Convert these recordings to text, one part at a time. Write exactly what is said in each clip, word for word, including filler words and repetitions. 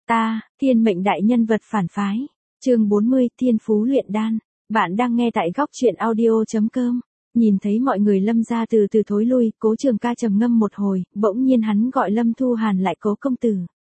Ta, thiên mệnh đại nhân vật phản phái. Chương bốn mươi, Thiên phú luyện đan. Bạn đang nghe tại góc truyện audio chấm com. Nhìn thấy mọi người Lâm gia từ từ thối lui, Cố Trường Ca trầm ngâm một hồi, bỗng nhiên hắn gọi Lâm Thu Hàn lại. Cố công tử.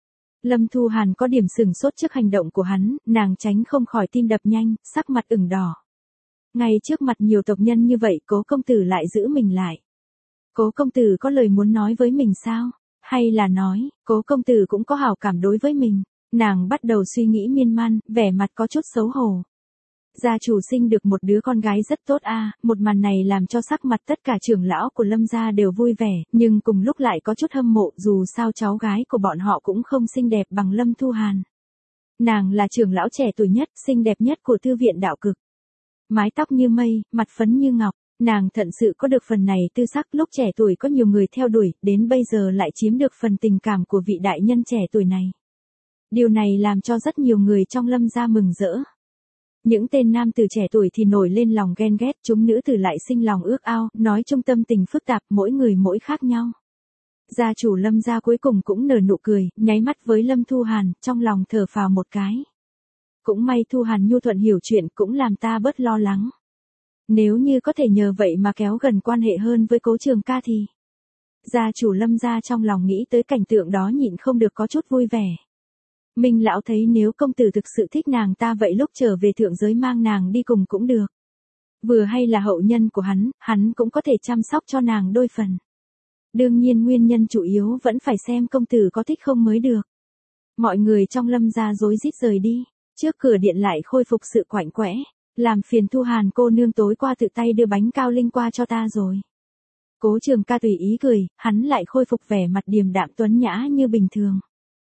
Lâm Thu Hàn có điểm sửng sốt trước hành động của hắn, nàng tránh không khỏi tim đập nhanh, sắc mặt ửng đỏ. Ngay trước mặt nhiều tộc nhân như vậy, Cố công tử lại giữ mình lại. Cố công tử có lời muốn nói với mình sao? Hay là nói, Cố công tử cũng có hảo cảm đối với mình? Nàng bắt đầu suy nghĩ miên man, vẻ mặt có chút xấu hổ. Gia chủ sinh được một đứa con gái rất tốt a, à, một màn này làm cho sắc mặt tất cả trưởng lão của Lâm gia đều vui vẻ, nhưng cùng lúc lại có chút hâm mộ, dù sao cháu gái của bọn họ cũng không xinh đẹp bằng Lâm Thu Hàn. Nàng là trưởng lão trẻ tuổi nhất, xinh đẹp nhất của thư viện đạo cực. Mái tóc như mây, mặt phấn như ngọc, nàng thật sự có được phần này tư sắc. Lúc trẻ tuổi có nhiều người theo đuổi, đến bây giờ lại chiếm được phần tình cảm của vị đại nhân trẻ tuổi này. Điều này làm cho rất nhiều người trong Lâm gia mừng rỡ. Những tên nam tử trẻ tuổi thì nổi lên lòng ghen ghét, chúng nữ tử lại sinh lòng ước ao, nói chung tâm tình phức tạp, mỗi người mỗi khác nhau. Gia chủ Lâm gia cuối cùng cũng nở nụ cười, nháy mắt với Lâm Thu Hàn, trong lòng thở phào một cái. Cũng may Thu Hàn nhu thuận hiểu chuyện, cũng làm ta bớt lo lắng. Nếu như có thể nhờ vậy mà kéo gần quan hệ hơn với Cố Trường Ca thì... Gia chủ Lâm gia trong lòng nghĩ tới cảnh tượng đó nhịn không được có chút vui vẻ. Minh lão thấy nếu công tử thực sự thích nàng ta vậy lúc trở về thượng giới mang nàng đi cùng cũng được. Vừa hay là hậu nhân của hắn, hắn cũng có thể chăm sóc cho nàng đôi phần. Đương nhiên nguyên nhân chủ yếu vẫn phải xem công tử có thích không mới được. Mọi người trong Lâm gia rối rít rời đi, trước cửa điện lại khôi phục sự quạnh quẽ. Làm phiền Thu Hàn cô nương tối qua tự tay đưa bánh cao linh qua cho ta rồi. Cố Trường Ca tùy ý cười, hắn lại khôi phục vẻ mặt điềm đạm tuấn nhã như bình thường.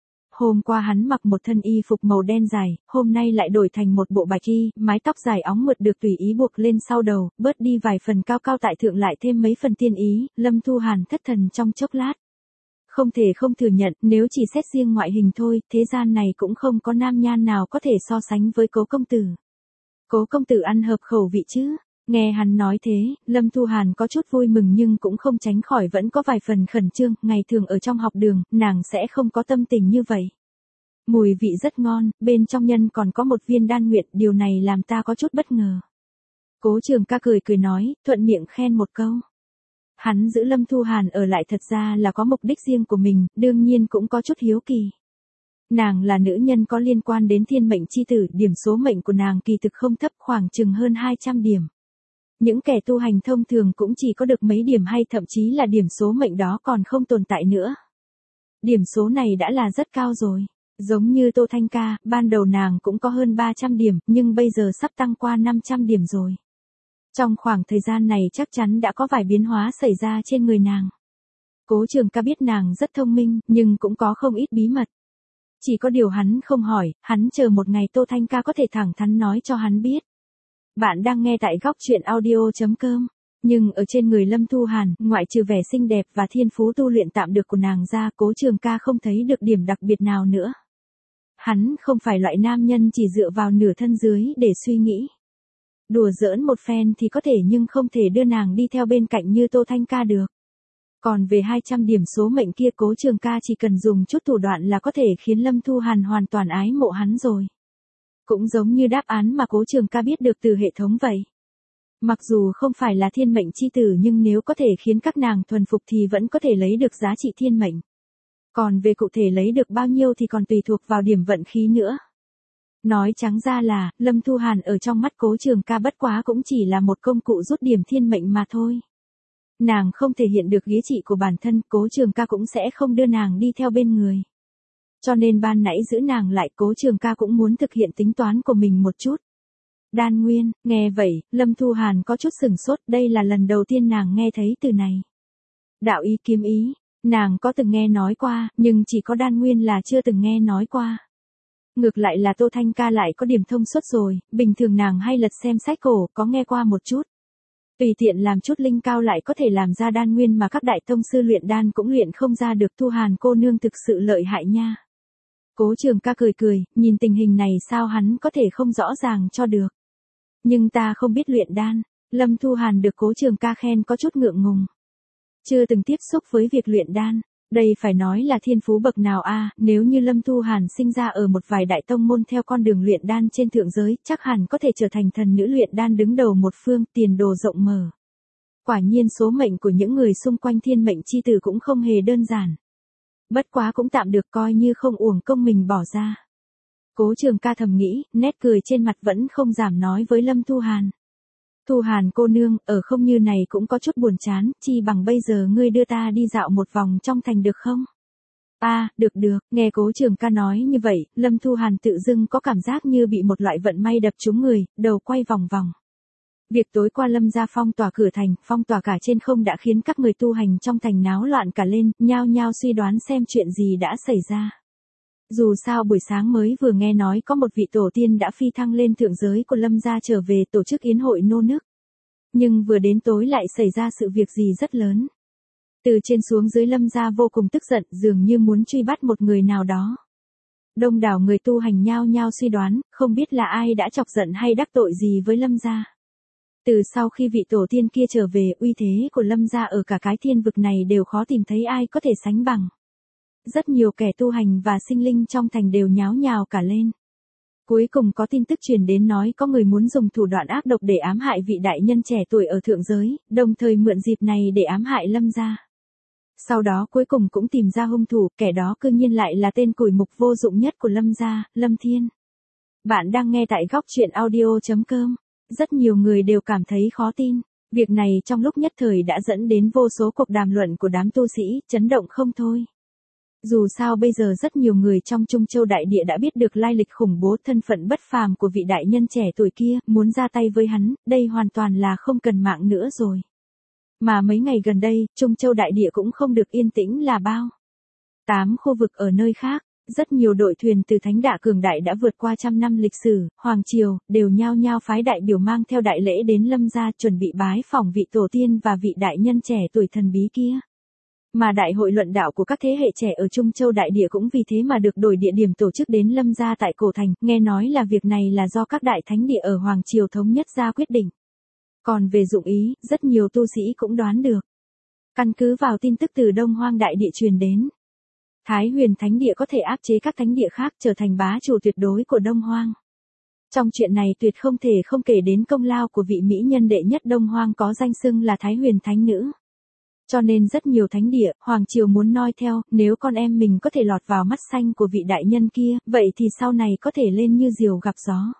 Hôm qua hắn mặc một thân y phục màu đen dài, hôm nay lại đổi thành một bộ bạch y, mái tóc dài óng mượt được tùy ý buộc lên sau đầu, bớt đi vài phần cao cao tại thượng lại thêm mấy phần tiên ý. Lâm Thu Hàn thất thần trong chốc lát. Không thể không thừa nhận, nếu chỉ xét riêng ngoại hình thôi, thế gian này cũng không có nam nhan nào có thể so sánh với Cố công tử. Cố công tử ăn hợp khẩu vị chứ? Nghe hắn nói thế, Lâm Thu Hàn có chút vui mừng nhưng cũng không tránh khỏi vẫn có vài phần khẩn trương, ngày thường ở trong học đường, nàng sẽ không có tâm tình như vậy. Mùi vị rất ngon, bên trong nhân còn có một viên đan nguyệt, điều này làm ta có chút bất ngờ. Cố Trường Ca cười cười nói, thuận miệng khen một câu. Hắn giữ Lâm Thu Hàn ở lại thật ra là có mục đích riêng của mình, đương nhiên cũng có chút hiếu kỳ. Nàng là nữ nhân có liên quan đến thiên mệnh chi tử, điểm số mệnh của nàng kỳ thực không thấp, khoảng chừng hơn hai trăm điểm. Những kẻ tu hành thông thường cũng chỉ có được mấy điểm hay thậm chí là điểm số mệnh đó còn không tồn tại nữa. Điểm số này đã là rất cao rồi. Giống như Tô Thanh Ca, ban đầu nàng cũng có hơn ba trăm điểm, nhưng bây giờ sắp tăng qua năm trăm điểm rồi. Trong khoảng thời gian này chắc chắn đã có vài biến hóa xảy ra trên người nàng. Cố Trường Ca biết nàng rất thông minh, nhưng cũng có không ít bí mật. Chỉ có điều hắn không hỏi, hắn chờ một ngày Tô Thanh Ca có thể thẳng thắn nói cho hắn biết. Bạn đang nghe tại góc truyện audio chấm com. Nhưng ở trên người Lâm Thu Hàn, ngoại trừ vẻ xinh đẹp và thiên phú tu luyện tạm được của nàng ra, Cố Trường Ca không thấy được điểm đặc biệt nào nữa. Hắn không phải loại nam nhân chỉ dựa vào nửa thân dưới để suy nghĩ. Đùa giỡn một phen thì có thể nhưng không thể đưa nàng đi theo bên cạnh như Tô Thanh Ca được. Còn về hai trăm điểm số mệnh kia, Cố Trường Ca chỉ cần dùng chút thủ đoạn là có thể khiến Lâm Thu Hàn hoàn toàn ái mộ hắn rồi. Cũng giống như đáp án mà Cố Trường Ca biết được từ hệ thống vậy. Mặc dù không phải là thiên mệnh chi tử nhưng nếu có thể khiến các nàng thuần phục thì vẫn có thể lấy được giá trị thiên mệnh. Còn về cụ thể lấy được bao nhiêu thì còn tùy thuộc vào điểm vận khí nữa. Nói trắng ra là, Lâm Thu Hàn ở trong mắt Cố Trường Ca bất quá cũng chỉ là một công cụ rút điểm thiên mệnh mà thôi. Nàng không thể hiện được giá trị của bản thân, Cố Trường Ca cũng sẽ không đưa nàng đi theo bên người. Cho nên ban nãy giữ nàng lại, Cố Trường Ca cũng muốn thực hiện tính toán của mình một chút. Đan nguyên, nghe vậy, Lâm Thu Hàn có chút sửng sốt, đây là lần đầu tiên nàng nghe thấy từ này. Đạo ý kiếm ý, nàng có từng nghe nói qua, nhưng chỉ có đan nguyên là chưa từng nghe nói qua. Ngược lại là Tô Thanh Ca lại có điểm thông suốt rồi, bình thường nàng hay lật xem sách cổ, có nghe qua một chút. Tùy tiện làm chút linh cao lại có thể làm ra đan nguyên mà các đại tông sư luyện đan cũng luyện không ra được. Thu Hàn cô nương thực sự lợi hại nha. Cố Trường Ca cười cười, nhìn tình hình này sao hắn có thể không rõ ràng cho được. Nhưng ta không biết luyện đan. Lâm Thu Hàn được Cố Trường Ca khen có chút ngượng ngùng. Chưa từng tiếp xúc với việc luyện đan. Đây phải nói là thiên phú bậc nào a, nếu như Lâm Thu Hàn sinh ra ở một vài đại tông môn theo con đường luyện đan trên thượng giới, chắc hẳn có thể trở thành thần nữ luyện đan đứng đầu một phương, tiền đồ rộng mở. Quả nhiên số mệnh của những người xung quanh thiên mệnh chi tử cũng không hề đơn giản. Bất quá cũng tạm được, coi như không uổng công mình bỏ ra. Cố Trường Ca thầm nghĩ, nét cười trên mặt vẫn không giảm nói với Lâm Thu Hàn. Thu Hàn cô nương, ở không như này cũng có chút buồn chán, chi bằng bây giờ ngươi đưa ta đi dạo một vòng trong thành được không? A, à, được được, nghe Cố Trường Ca nói như vậy, Lâm Thu Hàn tự dưng có cảm giác như bị một loại vận may đập trúng người, đầu quay vòng vòng. Việc tối qua Lâm gia phong tỏa cửa thành, phong tỏa cả trên không đã khiến các người tu hành trong thành náo loạn cả lên, nhao nhao suy đoán xem chuyện gì đã xảy ra. Dù sao buổi sáng mới vừa nghe nói có một vị tổ tiên đã phi thăng lên thượng giới của Lâm gia trở về tổ chức yến hội nô nức. Nhưng vừa đến tối lại xảy ra sự việc gì rất lớn. Từ trên xuống dưới Lâm gia vô cùng tức giận, dường như muốn truy bắt một người nào đó. Đông đảo người tu hành nhao nhao suy đoán, không biết là ai đã chọc giận hay đắc tội gì với Lâm gia. Từ sau khi vị tổ tiên kia trở về, uy thế của Lâm gia ở cả cái thiên vực này đều khó tìm thấy ai có thể sánh bằng. Rất nhiều kẻ tu hành và sinh linh trong thành đều nháo nhào cả lên. Cuối cùng có tin tức truyền đến nói có người muốn dùng thủ đoạn ác độc để ám hại vị đại nhân trẻ tuổi ở thượng giới, đồng thời mượn dịp này để ám hại Lâm gia. Sau đó cuối cùng cũng tìm ra hung thủ, kẻ đó cư nhiên lại là tên củi mục vô dụng nhất của Lâm gia, Lâm Thiên. Bạn đang nghe tại góc truyện audio chấm com. Rất nhiều người đều cảm thấy khó tin. Việc này trong lúc nhất thời đã dẫn đến vô số cuộc đàm luận của đám tu sĩ, chấn động không thôi. Dù sao bây giờ rất nhiều người trong Trung Châu Đại Địa đã biết được lai lịch khủng bố, thân phận bất phàm của vị đại nhân trẻ tuổi kia, muốn ra tay với hắn, đây hoàn toàn là không cần mạng nữa rồi. Mà mấy ngày gần đây, Trung Châu Đại Địa cũng không được yên tĩnh là bao. Tám khu vực ở nơi khác, rất nhiều đội thuyền từ thánh đả cường đại đã vượt qua trăm năm lịch sử, hoàng triều, đều nhao nhao phái đại biểu mang theo đại lễ đến Lâm gia chuẩn bị bái phỏng vị tổ tiên và vị đại nhân trẻ tuổi thần bí kia. Mà đại hội luận đạo của các thế hệ trẻ ở Trung Châu Đại Địa cũng vì thế mà được đổi địa điểm tổ chức đến Lâm gia tại Cổ Thành, nghe nói là việc này là do các đại thánh địa ở hoàng triều thống nhất ra quyết định. Còn về dụng ý, rất nhiều tu sĩ cũng đoán được. Căn cứ vào tin tức từ Đông Hoang Đại Địa truyền đến, Thái Huyền Thánh Địa có thể áp chế các thánh địa khác trở thành bá chủ tuyệt đối của Đông Hoang. Trong chuyện này tuyệt không thể không kể đến công lao của vị mỹ nhân đệ nhất Đông Hoang có danh xưng là Thái Huyền Thánh Nữ. Cho nên rất nhiều thánh địa, hoàng triều muốn noi theo, nếu con em mình có thể lọt vào mắt xanh của vị đại nhân kia, vậy thì sau này có thể lên như diều gặp gió.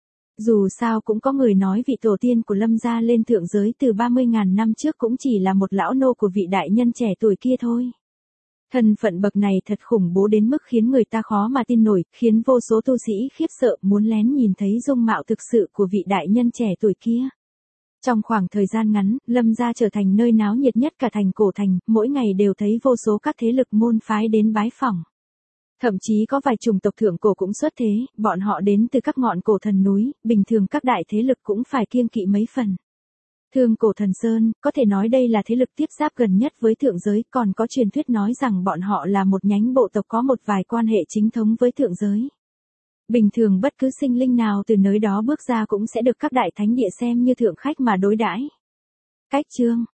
Dù sao cũng có người nói vị tổ tiên của Lâm gia lên thượng giới từ ba mươi nghìn năm trước cũng chỉ là một lão nô của vị đại nhân trẻ tuổi kia thôi. Thân phận bậc này thật khủng bố đến mức khiến người ta khó mà tin nổi, khiến vô số tu sĩ khiếp sợ muốn lén nhìn thấy dung mạo thực sự của vị đại nhân trẻ tuổi kia. Trong khoảng thời gian ngắn, Lâm gia trở thành nơi náo nhiệt nhất cả thành Cổ Thành, mỗi ngày đều thấy vô số các thế lực môn phái đến bái phỏng. Thậm chí có vài chủng tộc thượng cổ cũng xuất thế, bọn họ đến từ các ngọn cổ thần núi, bình thường các đại thế lực cũng phải kiêng kỵ mấy phần. Thương Cổ Thần Sơn, có thể nói đây là thế lực tiếp giáp gần nhất với thượng giới, còn có truyền thuyết nói rằng bọn họ là một nhánh bộ tộc có một vài quan hệ chính thống với thượng giới. Bình thường bất cứ sinh linh nào từ nơi đó bước ra cũng sẽ được các đại thánh địa xem như thượng khách mà đối đãi. Cách chương,